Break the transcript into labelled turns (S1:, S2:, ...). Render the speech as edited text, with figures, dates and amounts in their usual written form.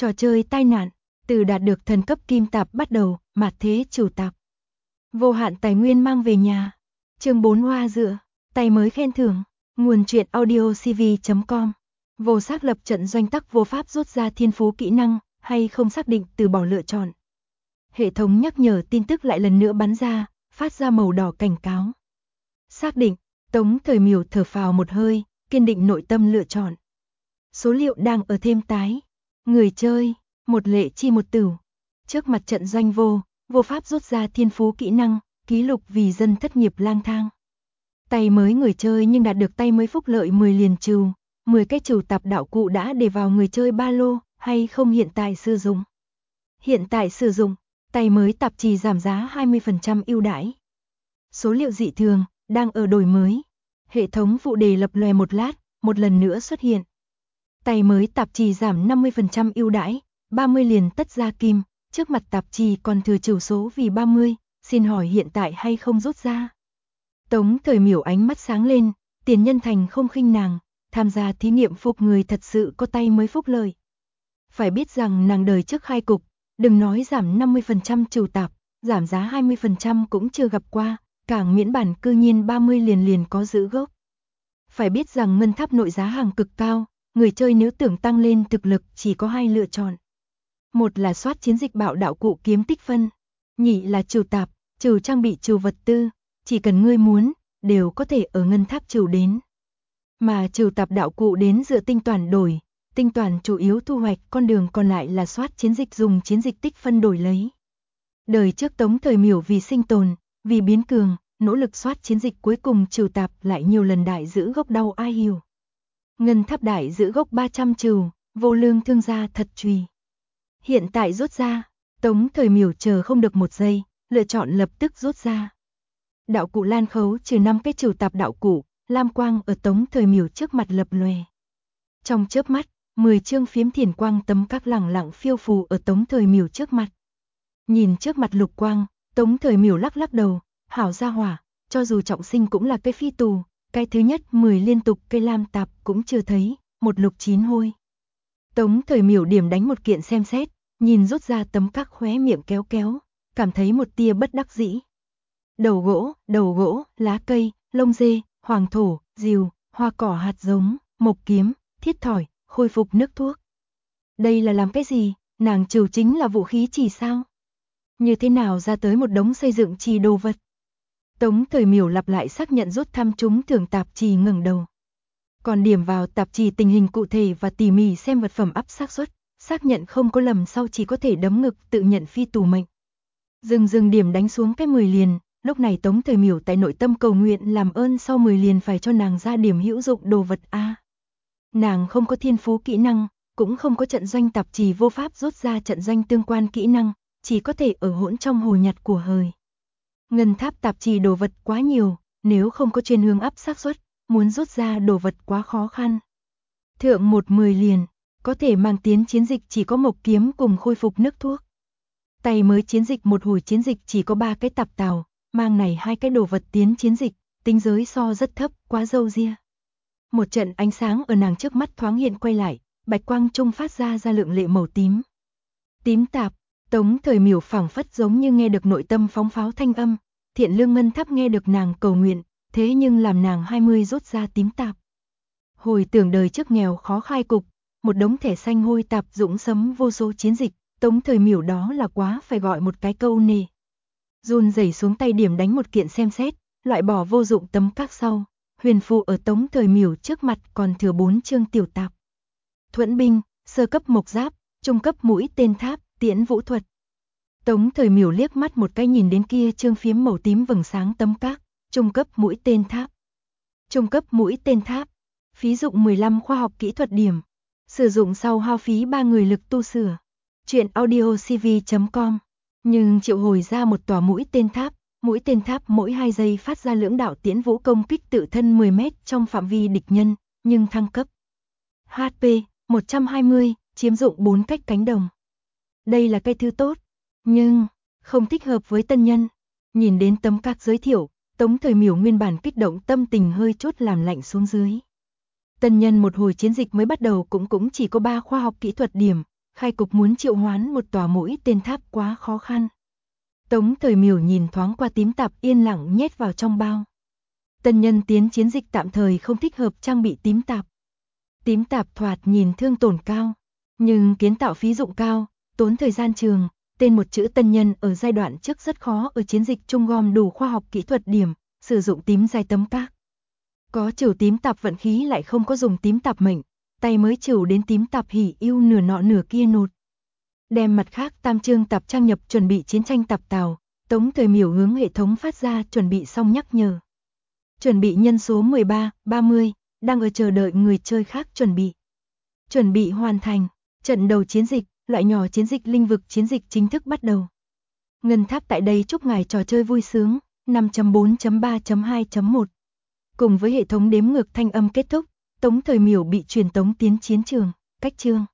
S1: Trò chơi tai nạn, từ đạt được thần cấp kim tạp bắt đầu, mạt thế chủ tạp. Vô hạn tài nguyên mang về nhà. Chương 4 hoa dựa, tay mới khen thưởng, nguồn truyện audiocv.com. Vô xác lập trận doanh tắc vô pháp rút ra thiên phú kỹ năng, hay không xác định từ bỏ lựa chọn. Hệ thống nhắc nhở tin tức lại lần nữa bắn ra, phát ra màu đỏ cảnh cáo. Xác định, Tống Thời Miểu thở phào một hơi, kiên định nội tâm lựa chọn. Số liệu đang ở thêm tái. Người chơi, một lệ chi một tửu. Trước mặt trận doanh vô pháp rút ra thiên phú kỹ năng, ký lục vì dân thất nghiệp lang thang. Tay mới người chơi nhưng đạt được tay mới phúc lợi 10 liền trừ, 10 cái trừ tạp đạo cụ đã để vào người chơi ba lô, hay không hiện tại sử dụng. Hiện tại sử dụng, tay mới tạp trì giảm giá 20% ưu đãi. Số liệu dị thường, đang ở đổi mới. Hệ thống phụ đề lập lòe một lát, một lần nữa xuất hiện. Tay mới tạp trì giảm 50% ưu đãi, 30 liền tất ra kim, trước mặt tạp trì còn thừa trừ số vì 30, xin hỏi hiện tại hay không rút ra. Tống Thời Miểu ánh mắt sáng lên, tiền nhân thành không khinh nàng, tham gia thí nghiệm phục người thật sự có tay mới phúc lợi. Phải biết rằng nàng đời trước khai cục, đừng nói giảm 50% trừ tạp, giảm giá 20% cũng chưa gặp qua, càng miễn bản cư nhiên 30 liền có giữ gốc. Phải biết rằng ngân tháp nội giá hàng cực cao, người chơi nếu tưởng tăng lên thực lực chỉ có hai lựa chọn. Một là soát chiến dịch bạo đạo cụ kiếm tích phân, nhị là trừ tạp, trừ trang bị trừ vật tư, chỉ cần ngươi muốn, đều có thể ở ngân tháp trừ đến. Mà trừ tạp đạo cụ đến dựa tinh toàn đổi, tinh toàn chủ yếu thu hoạch, con đường còn lại là soát chiến dịch dùng chiến dịch tích phân đổi lấy. Đời trước Tống Thời Miểu vì sinh tồn, vì biến cường, nỗ lực soát chiến dịch cuối cùng trừ tạp lại nhiều lần đại giữ gốc đau ai hiểu. Ngân tháp đại giữ gốc 300 trừ, vô lương thương gia thật trùy. Hiện tại rút ra, Tống Thời Miểu chờ không được một giây, lựa chọn lập tức rút ra. Đạo cụ lan khấu trừ 5 cái trừ tạp đạo cụ, lam quang ở Tống Thời Miểu trước mặt lập lòe. Trong chớp mắt, 10 chương phiếm thiền quang tấm các lẳng lặng phiêu phù ở Tống Thời Miểu trước mặt. Nhìn trước mặt lục quang, Tống Thời Miểu lắc lắc đầu, hảo gia hỏa, cho dù trọng sinh cũng là cây phi tù, cái thứ nhất 10 liên tục cây lam tạp cũng chưa thấy, một lục 9 hôi. Tống Thời Miểu điểm đánh một kiện xem xét, nhìn rút ra tấm các khóe miệng kéo kéo, cảm thấy một tia bất đắc dĩ. Đầu gỗ, lá cây, lông dê, hoàng thổ, rìu, hoa cỏ hạt giống, mộc kiếm, thiết thỏi, khôi phục nước thuốc. Đây là làm cái gì, nàng trừ chính là vũ khí chỉ sao? Như thế nào ra tới một đống xây dựng trì đồ vật? Tống Thời Miểu lặp lại xác nhận rút thăm chúng thưởng tạp trì ngẩng đầu. Còn điểm vào tạp trì tình hình cụ thể và tỉ mỉ xem vật phẩm ắp xác suất, xác nhận không có lầm sau chỉ có thể đấm ngực tự nhận phi tù mệnh. Dừng điểm đánh xuống cái 10 liền, lúc này Tống Thời Miểu tại nội tâm cầu nguyện làm ơn sau 10 liền phải cho nàng ra điểm hữu dụng đồ vật a. Nàng không có thiên phú kỹ năng, cũng không có trận doanh tạp trì vô pháp rút ra trận doanh tương quan kỹ năng, chỉ có thể ở hỗn trong hồ nhặt của hời. Ngân tháp tạp trì đồ vật quá nhiều, nếu không có chuyên hướng ắp xác suất, muốn rút ra đồ vật quá khó khăn. Thượng 10 liền, có thể mang tiến chiến dịch chỉ có mộc kiếm cùng khôi phục nước thuốc. Tay mới chiến dịch một hồi chiến dịch chỉ có 3 cái tạp tàu, mang này 2 cái đồ vật tiến chiến dịch, tính giới so rất thấp, quá dâu ria. Một trận ánh sáng ở nàng trước mắt thoáng hiện quay lại, bạch quang trung phát ra lượng lệ màu tím. Tím tạp, Tống Thời Miểu phảng phất giống như nghe được nội tâm phóng pháo thanh âm, Thiện Lương Ngân Tháp nghe được nàng cầu nguyện, thế nhưng làm nàng 20 rút ra tím tạp. Hồi tưởng đời trước nghèo khó khai cục, một đống thẻ xanh hôi tạp dũng sấm vô số chiến dịch, Tống Thời Miểu đó là quá phải gọi một cái câu nề. Run rẩy xuống tay điểm đánh một kiện xem xét, loại bỏ vô dụng tấm các sau, huyền phù ở Tống Thời Miểu trước mặt còn thừa 4 chương tiểu tạp. Thuẫn binh, sơ cấp mộc giáp, trung cấp mũi tên tháp, tiễn vũ thuật. Tống Thời Miểu liếc mắt một cái nhìn đến kia chương phiếm màu tím vầng sáng tấm các, trung cấp mũi tên tháp. Trung cấp mũi tên tháp, phí dụng 15 khoa học kỹ thuật điểm, sử dụng sau hao phí 3 người lực tu sửa. Truyện audiocv.com. Nhưng triệu hồi ra một tòa mũi tên tháp mỗi 2 giây phát ra lưỡng đạo tiễn vũ công kích tự thân 10 mét trong phạm vi địch nhân, nhưng thăng cấp. HP 120, chiếm dụng 4 cách cánh đồng. Đây là cây thứ tốt, nhưng không thích hợp với tân nhân. Nhìn đến tấm các giới thiệu, Tống Thời Miểu nguyên bản kích động tâm tình hơi chút làm lạnh xuống dưới. Tân nhân một hồi chiến dịch mới bắt đầu cũng chỉ có 3 khoa học kỹ thuật điểm, khai cục muốn triệu hoán một tòa mũi tên tháp quá khó khăn. Tống Thời Miểu nhìn thoáng qua tím tạp yên lặng nhét vào trong bao. Tân nhân tiến chiến dịch tạm thời không thích hợp trang bị tím tạp. Tím tạp thoạt nhìn thương tổn cao, nhưng kiến tạo phí dụng cao, tốn thời gian trường. Tên một chữ tân nhân ở giai đoạn trước rất khó ở chiến dịch chung gom đủ khoa học kỹ thuật điểm, sử dụng tím giai tấm các. Có trừ tím tạp vận khí lại không có dùng tím tạp mệnh, tay mới trừ đến tím tạp hỉ yêu nửa nọ nửa kia nột. Đem mặt khác tam chương tạp trang nhập chuẩn bị chiến tranh tạp tàu, Tống Thời Miểu hướng hệ thống phát ra chuẩn bị xong nhắc nhở. Chuẩn bị nhân số 13, 30, đang ở chờ đợi người chơi khác chuẩn bị. Chuẩn bị hoàn thành, trận đầu chiến dịch, loại nhỏ chiến dịch linh vực chiến dịch chính thức bắt đầu. Ngân Tháp tại đây chúc ngài trò chơi vui sướng, 5.4.3.2.1. Cùng với hệ thống đếm ngược thanh âm kết thúc, Tống Thời Miểu bị truyền tống tiến chiến trường, cách chương.